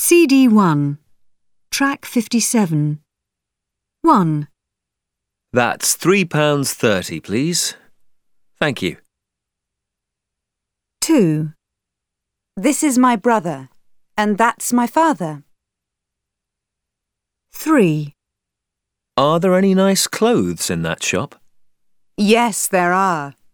CD1, track 57. 1, That's £3.30, please. Thank you. 2, This is my brother, and that's my father. 3, Are there any nice clothes in that shop? Yes, there are.